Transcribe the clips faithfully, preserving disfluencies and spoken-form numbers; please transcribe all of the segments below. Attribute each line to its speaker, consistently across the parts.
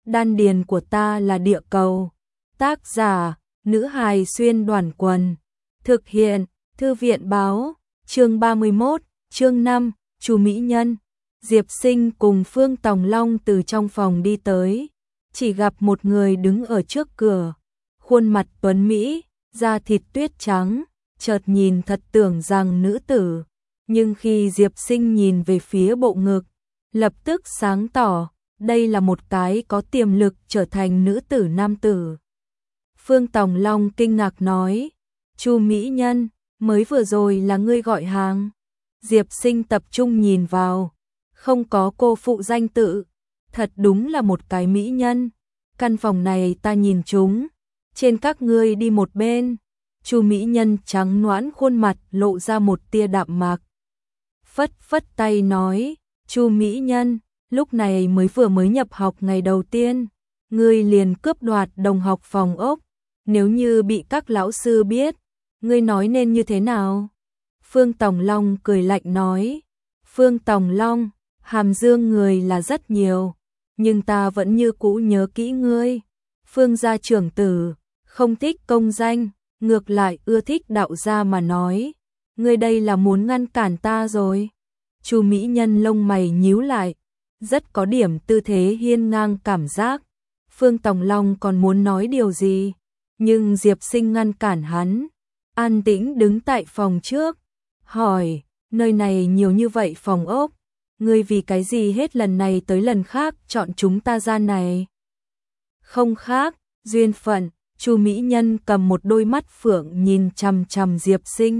Speaker 1: đan điền của ta là địa cầu. Tác giả, nữ hài xuyên đoàn quần. Thực hiện, thư viện báo, chương ba mươi mốt, chương năm, Chu Mỹ Nhân. Diệp Sinh cùng Phương Tòng Long từ trong phòng đi tới, chỉ gặp một người đứng ở trước cửa, khuôn mặt tuấn mỹ, da thịt tuyết trắng, chợt nhìn thật tưởng rằng nữ tử, nhưng khi Diệp Sinh nhìn về phía bộ ngực, lập tức sáng tỏ, đây là một cái có tiềm lực trở thành nữ tử nam tử. Phương Tòng Long kinh ngạc nói, Chu Mỹ Nhân, mới vừa rồi là ngươi gọi hàng. Diệp Sinh tập trung nhìn vào, không có cô phụ danh tự, thật đúng là một cái mỹ nhân. Căn phòng này ta nhìn chúng, trên các ngươi đi một bên. Chu Mỹ Nhân trắng nõn khuôn mặt lộ ra một tia đạm mạc. Phất phất tay nói, Chu Mỹ Nhân, lúc này mới vừa mới nhập học ngày đầu tiên, ngươi liền cướp đoạt đồng học phòng ốc, nếu như bị các lão sư biết, ngươi nói nên như thế nào? Phương Tòng Long cười lạnh nói, Phương Tòng Long, hàm dương người là rất nhiều, nhưng ta vẫn như cũ nhớ kỹ ngươi. Phương gia trưởng tử, không thích công danh, ngược lại ưa thích đạo gia mà nói, ngươi đây là muốn ngăn cản ta rồi. Chu Mỹ Nhân lông mày nhíu lại, rất có điểm tư thế hiên ngang cảm giác. Phương Tòng Long còn muốn nói điều gì, nhưng Diệp Sinh ngăn cản hắn, an tĩnh đứng tại phòng trước, hỏi, nơi này nhiều như vậy phòng ốc, ngươi vì cái gì hết lần này tới lần khác chọn chúng ta ra này? Không khác, duyên phận. Chu Mỹ Nhân cầm một đôi mắt phượng nhìn chằm chằm Diệp Sinh.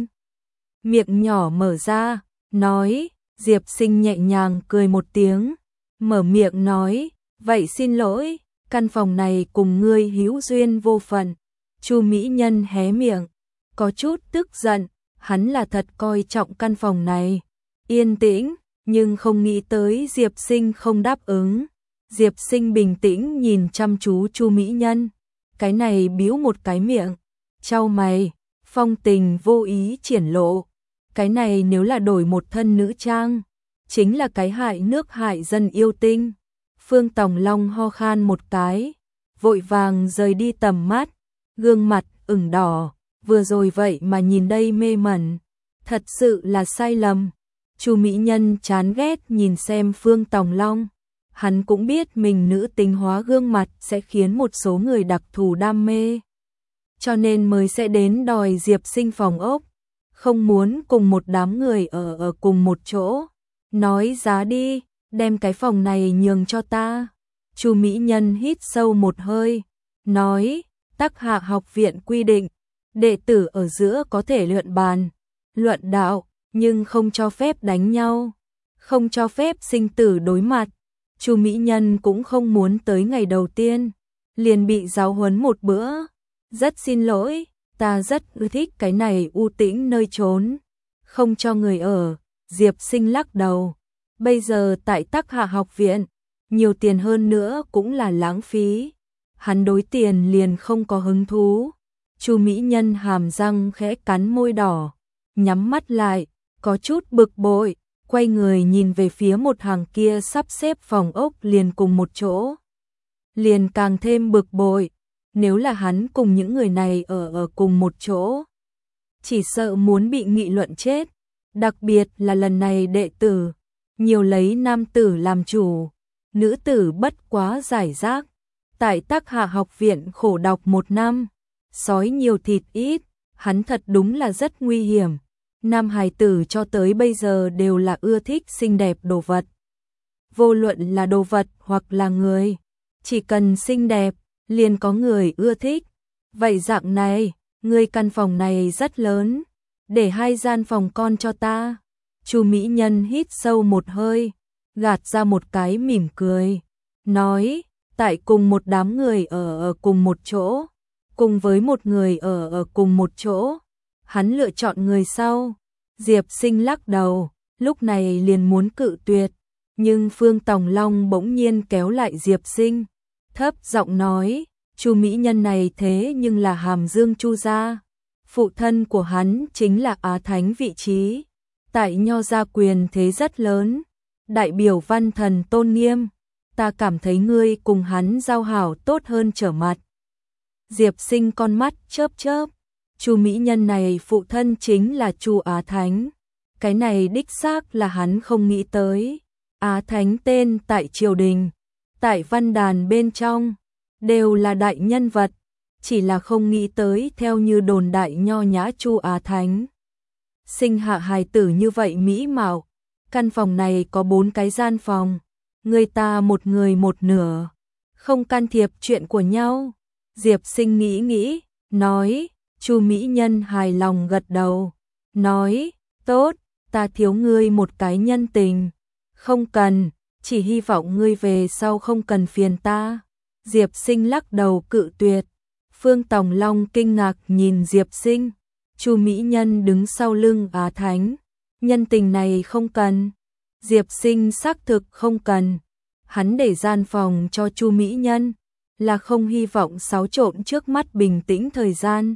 Speaker 1: Miệng nhỏ mở ra, nói, Diệp Sinh nhẹ nhàng cười một tiếng, mở miệng nói, vậy xin lỗi, căn phòng này cùng ngươi hữu duyên vô phận. Chu Mỹ Nhân hé miệng, có chút tức giận, hắn là thật coi trọng căn phòng này. Yên tĩnh, nhưng không nghĩ tới Diệp Sinh không đáp ứng. Diệp Sinh bình tĩnh nhìn chăm chú Chu Mỹ Nhân. Cái này bĩu một cái miệng, chau mày, phong tình vô ý triển lộ. Cái này nếu là đổi một thân nữ trang, chính là cái hại nước hại dân yêu tinh. Phương Tòng Long ho khan một cái, vội vàng rời đi tầm mắt, gương mặt ửng đỏ, vừa rồi vậy mà nhìn đây mê mẩn, thật sự là sai lầm. Chu Mỹ Nhân chán ghét nhìn xem Phương Tòng Long. Hắn cũng biết mình nữ tính hóa gương mặt sẽ khiến một số người đặc thù đam mê, cho nên mới sẽ đến đòi Diệp Sinh phòng ốc, không muốn cùng một đám người ở ở cùng một chỗ. Nói giá đi, đem cái phòng này nhường cho ta. Chu Mỹ Nhân hít sâu một hơi, nói, Tắc Hạ học viện quy định, đệ tử ở giữa có thể luận bàn, luận đạo, nhưng không cho phép đánh nhau, không cho phép sinh tử đối mặt. Chu Mỹ Nhân cũng không muốn tới ngày đầu tiên liền bị giáo huấn một bữa. Rất xin lỗi, ta rất ưa thích cái này u tĩnh nơi trốn, không cho người ở. Diệp Sinh lắc đầu, bây giờ tại Tắc Hạ học viện, nhiều tiền hơn nữa cũng là lãng phí. Hắn đối tiền liền không có hứng thú. Chu Mỹ Nhân hàm răng khẽ cắn môi đỏ, nhắm mắt lại, có chút bực bội. Quay người nhìn về phía một hàng kia sắp xếp phòng ốc liền cùng một chỗ. Liền càng thêm bực bội, nếu là hắn cùng những người này ở ở cùng một chỗ, chỉ sợ muốn bị nghị luận chết. Đặc biệt là lần này đệ tử, nhiều lấy nam tử làm chủ, nữ tử bất quá giải rác. Tại Tắc Hạ học viện khổ đọc một năm, sói nhiều thịt ít, hắn thật đúng là rất nguy hiểm. Nam hài tử cho tới bây giờ đều là ưa thích xinh đẹp đồ vật. Vô luận là đồ vật hoặc là người, chỉ cần xinh đẹp, liền có người ưa thích. Vậy dạng này, người căn phòng này rất lớn, để hai gian phòng con cho ta. Chu Mỹ Nhân hít sâu một hơi, gạt ra một cái mỉm cười, nói, tại cùng một đám người ở ở cùng một chỗ, cùng với một người ở ở cùng một chỗ. Hắn lựa chọn người sau. Diệp Sinh lắc đầu, lúc này liền muốn cự tuyệt, nhưng Phương Tòng Long bỗng nhiên kéo lại Diệp Sinh, thấp giọng nói, Chu Mỹ Nhân này thế nhưng là Hàm Dương Chu gia, phụ thân của hắn chính là Á Thánh vị trí, tại Nho gia quyền thế rất lớn, đại biểu văn thần tôn nghiêm, ta cảm thấy ngươi cùng hắn giao hảo tốt hơn trở mặt. Diệp Sinh con mắt chớp chớp, Chu mỹ nhân này phụ thân chính là Chu Á Thánh. Cái này đích xác là hắn không nghĩ tới. Á Thánh tên tại triều đình, tại văn đàn bên trong, đều là đại nhân vật, chỉ là không nghĩ tới theo như đồn đại nho nhã Chu Á Thánh. Sinh hạ hài tử như vậy mỹ mạo, căn phòng này có bốn cái gian phòng, người ta một người một nửa, không can thiệp chuyện của nhau. Diệp Sinh nghĩ nghĩ, nói, Chu mỹ nhân hài lòng gật đầu, nói, tốt, ta thiếu ngươi một cái nhân tình, không cần, chỉ hy vọng ngươi về sau không cần phiền ta. Diệp Sinh lắc đầu cự tuyệt. Phương Tòng Long kinh ngạc nhìn Diệp Sinh, Chu mỹ nhân đứng sau lưng Á Thánh, nhân tình này không cần. Diệp Sinh xác thực không cần, hắn để gian phòng cho Chu mỹ nhân là không hy vọng xáo trộn trước mắt bình tĩnh thời gian.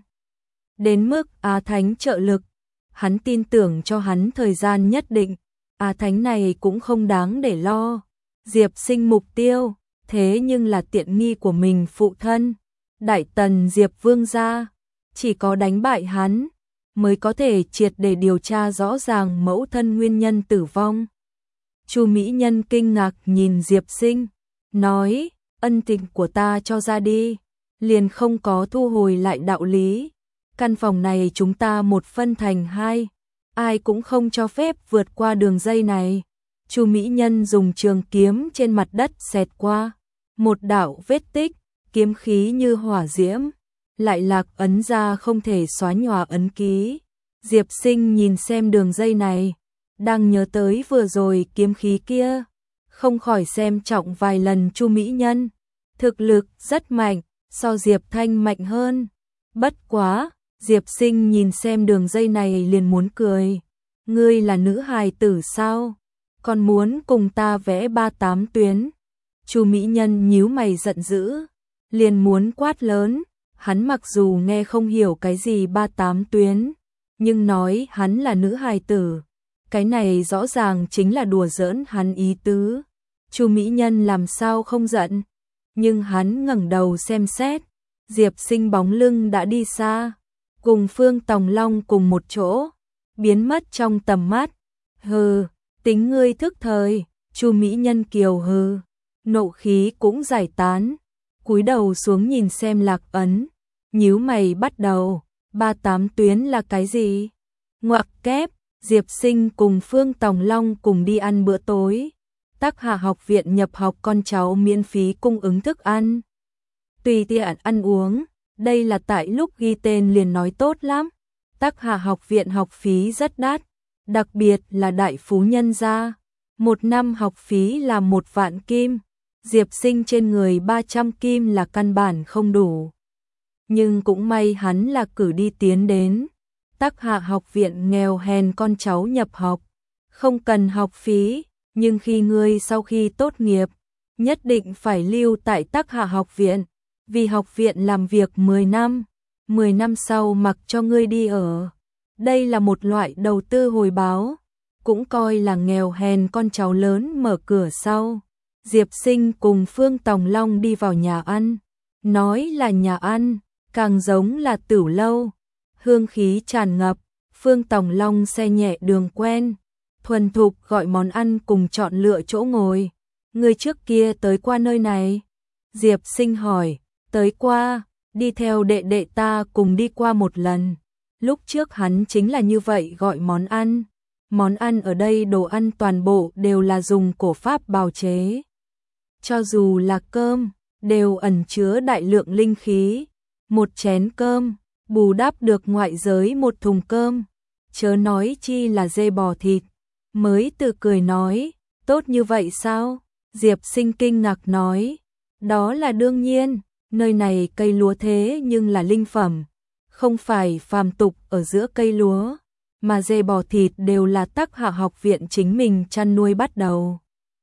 Speaker 1: Đến mức Á Thánh trợ lực, hắn tin tưởng cho hắn thời gian nhất định, Á Thánh này cũng không đáng để lo. Diệp Sinh mục tiêu, thế nhưng là tiện nghi của mình phụ thân, Đại Tần Diệp Vương gia, chỉ có đánh bại hắn mới có thể triệt để điều tra rõ ràng mẫu thân nguyên nhân tử vong. Chu mỹ nhân kinh ngạc nhìn Diệp Sinh, nói, ân tình của ta cho ra đi, liền không có thu hồi lại đạo lý. Căn phòng này chúng ta một phân thành hai, ai cũng không cho phép vượt qua đường dây này. Chu mỹ nhân dùng trường kiếm trên mặt đất xẹt qua, một đạo vết tích, kiếm khí như hỏa diễm, lại lạc ấn ra không thể xóa nhòa ấn ký. Diệp Sinh nhìn xem đường dây này, đang nhớ tới vừa rồi kiếm khí kia, không khỏi xem trọng vài lần Chu mỹ nhân, thực lực rất mạnh, so Diệp Thanh mạnh hơn. Bất quá, Diệp Sinh nhìn xem đường dây này liền muốn cười, ngươi là nữ hài tử sao, còn muốn cùng ta vẽ ba tám tuyến. Chu mỹ nhân nhíu mày giận dữ, liền muốn quát lớn. Hắn mặc dù nghe không hiểu cái gì ba tám tuyến, nhưng nói hắn là nữ hài tử, cái này rõ ràng chính là đùa giỡn hắn ý tứ. Chu mỹ nhân làm sao không giận, nhưng hắn ngẩng đầu xem xét, Diệp Sinh bóng lưng đã đi xa, cùng Phương Tòng Long cùng một chỗ, biến mất trong tầm mắt. Hừ, tính ngươi thức thời. Chu mỹ nhân kiều hừ, nộ khí cũng giải tán, cúi đầu xuống nhìn xem lạc ấn, nhíu mày bắt đầu, ba tám tuyến là cái gì? Ngoặc kép. Diệp Sinh cùng Phương Tòng Long cùng đi ăn bữa tối, Tắc Hà học viện nhập học con cháu miễn phí cung ứng thức ăn, tùy tiện ăn uống, đây là tại lúc ghi tên liền nói tốt lắm. Tắc Hà học viện học phí rất đắt, đặc biệt là đại phú nhân gia, một năm học phí là một vạn kim, Diệp Sinh trên người ba trăm kim là căn bản không đủ. Nhưng cũng may hắn là cử đi tiến đến Tắc Hạ học viện nghèo hèn con cháu nhập học, không cần học phí, nhưng khi ngươi sau khi tốt nghiệp, nhất định phải lưu tại Tắc Hạ học viện, vì học viện làm việc mười năm, mười năm sau mặc cho ngươi đi ở. Đây là một loại đầu tư hồi báo, cũng coi là nghèo hèn con cháu lớn mở cửa sau. Diệp Sinh cùng Phương Tòng Long đi vào nhà ăn, nói là nhà ăn, càng giống là tửu lâu. Hương khí tràn ngập, Phương Tòng Long xe nhẹ đường quen, thuần thục gọi món ăn cùng chọn lựa chỗ ngồi. Người trước kia tới qua nơi này? Diệp Sinh hỏi. Tới qua, đi theo đệ đệ ta cùng đi qua một lần. Lúc trước hắn chính là như vậy gọi món ăn. Món ăn ở đây đồ ăn toàn bộ đều là dùng cổ pháp bào chế. Cho dù là cơm, đều ẩn chứa đại lượng linh khí. Một chén cơm bù đắp được ngoại giới một thùng cơm, chớ nói chi là dê bò thịt. Mới từ cười nói, tốt như vậy sao? Diệp Sinh kinh ngạc nói, đó là đương nhiên, nơi này cây lúa thế nhưng là linh phẩm, không phải phàm tục ở giữa cây lúa, mà dê bò thịt đều là Tắc Hạ học viện chính mình chăn nuôi bắt đầu.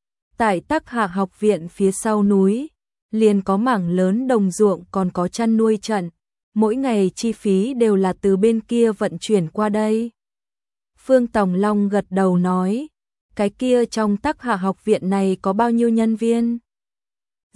Speaker 1: Tại Tắc Hạ học viện phía sau núi, liền có mảng lớn đồng ruộng còn có chăn nuôi trận. Mỗi ngày chi phí đều là từ bên kia vận chuyển qua đây. Phương Tòng Long gật đầu nói, cái kia trong Tắc Hạ học viện này có bao nhiêu nhân viên?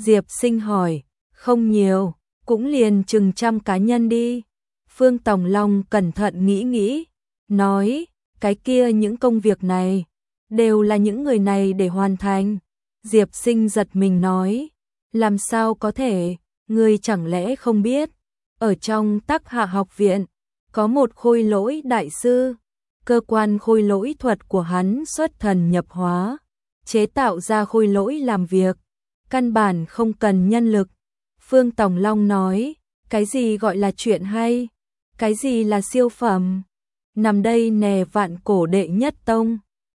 Speaker 1: Diệp Sinh hỏi, không nhiều, cũng liền chừng trăm cá nhân đi. Phương Tòng Long cẩn thận nghĩ nghĩ, nói, cái kia những công việc này, đều là những người này để hoàn thành. Diệp Sinh giật mình nói, làm sao có thể, ngươi chẳng lẽ không biết, ở trong Tắc Hạ học viện, có một khôi lỗi đại sư, cơ quan khôi lỗi thuật của hắn xuất thần nhập hóa, chế tạo ra khôi lỗi làm việc, căn bản không cần nhân lực. Phương Tòng Long nói, cái gì gọi là chuyện hay, cái gì là siêu phẩm, nằm đây nè vạn cổ đệ nhất tông.